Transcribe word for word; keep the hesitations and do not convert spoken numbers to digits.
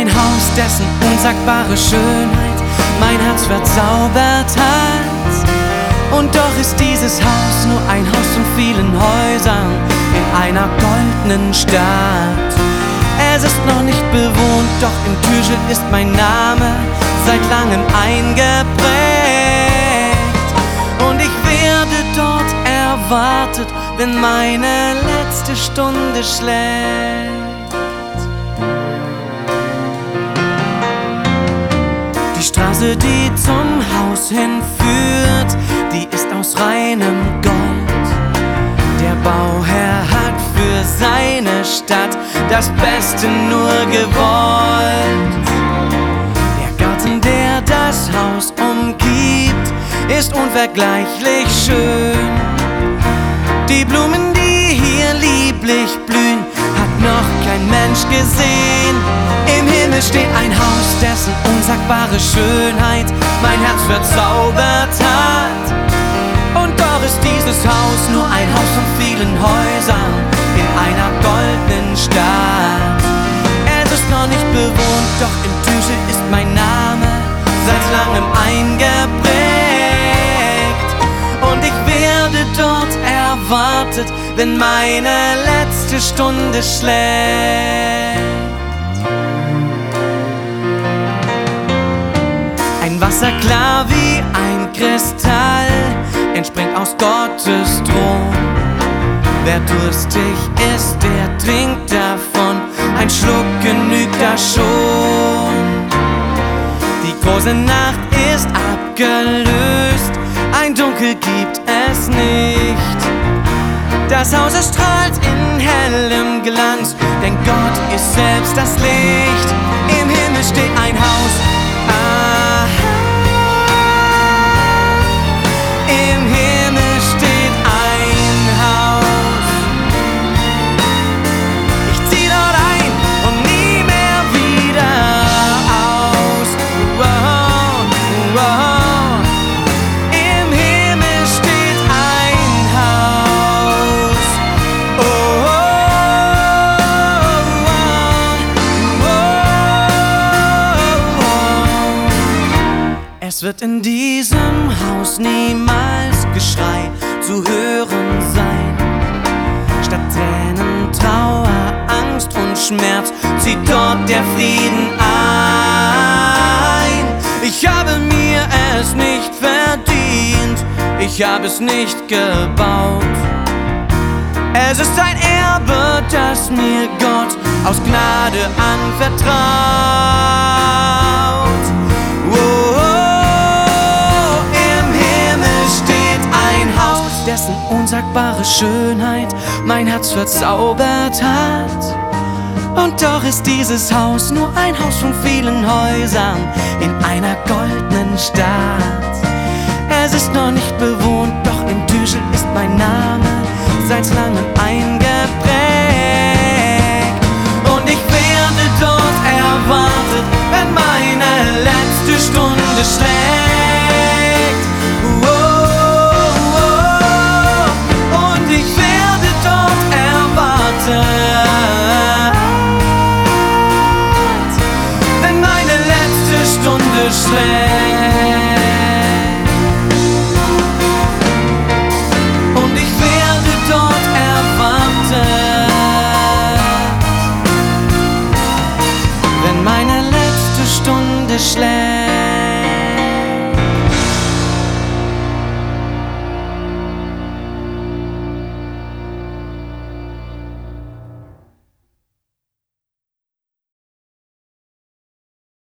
ein Haus, dessen unsagbare Schönheit mein Herz verzaubert hat. Und doch ist dieses Haus nur ein Haus von vielen Häusern in einer goldenen Stadt. Es ist noch nicht bewohnt, doch im Türschild ist mein Name seit langem eingeprägt. Und ich werde dort erwartet, wenn meine letzte Stunde schlägt. Die Straße, die zum Haus hinführt, die ist aus reinem Gold. Der Bauherr hat für seine Stadt das Beste nur gewollt. Der Garten, der das Haus umgibt, ist unvergleichlich schön. Die Blumen, die hier lieblich blühen, hat noch kein Mensch gesehen. Im Himmel steht ein Haus, dessen unsagbare Schönheit mein Herz verzaubert hat. Und doch ist dieses Haus nur ein Haus von vielen Häusern in einer goldenen Stadt. Es ist noch nicht bewohnt, doch im Türschild ist mein Name seit langem eingeprägt. Und ich werde dort erwartet, wenn meine letzte Stunde schlägt. Ein Wasser klar wie ein Kristall entspringt aus Gottes Thron. Wer durstig ist, der trinkt davon, ein Schluck genügt da schon. Die große Nacht ist abgelöst, ein Dunkel gibt es nicht. Das Haus erstrahlt in hellem Glanz, denn Gott ist selbst das Licht. Im Himmel steht ein Haus, aha. Im Himmel steht ein Haus. Ich zieh dort ein und nie mehr wieder aus. Wow, wow. Im Himmel steht ein Haus. Oh, oh, oh, oh. Es wird in diesem Haus niemals Geschrei zu hören sein. Statt Tränen, Trauer, Angst und Schmerz zieht dort der Frieden ein. Ich habe mir es nicht verdient, ich habe es nicht gebaut. Es ist ein Erbe, das mir Gott aus Gnade anvertraut. Oh, im Himmel steht ein Haus, dessen unsagbare Schönheit mein Herz verzaubert hat. Und doch ist dieses Haus nur ein Haus von vielen Häusern in einer goldenen Stadt. Es ist noch nicht bewohnt, doch im Türschild ist mein Name seit langem eingeprägt. Und ich werde dort erwartet, wenn meine letzte Stunde schlägt.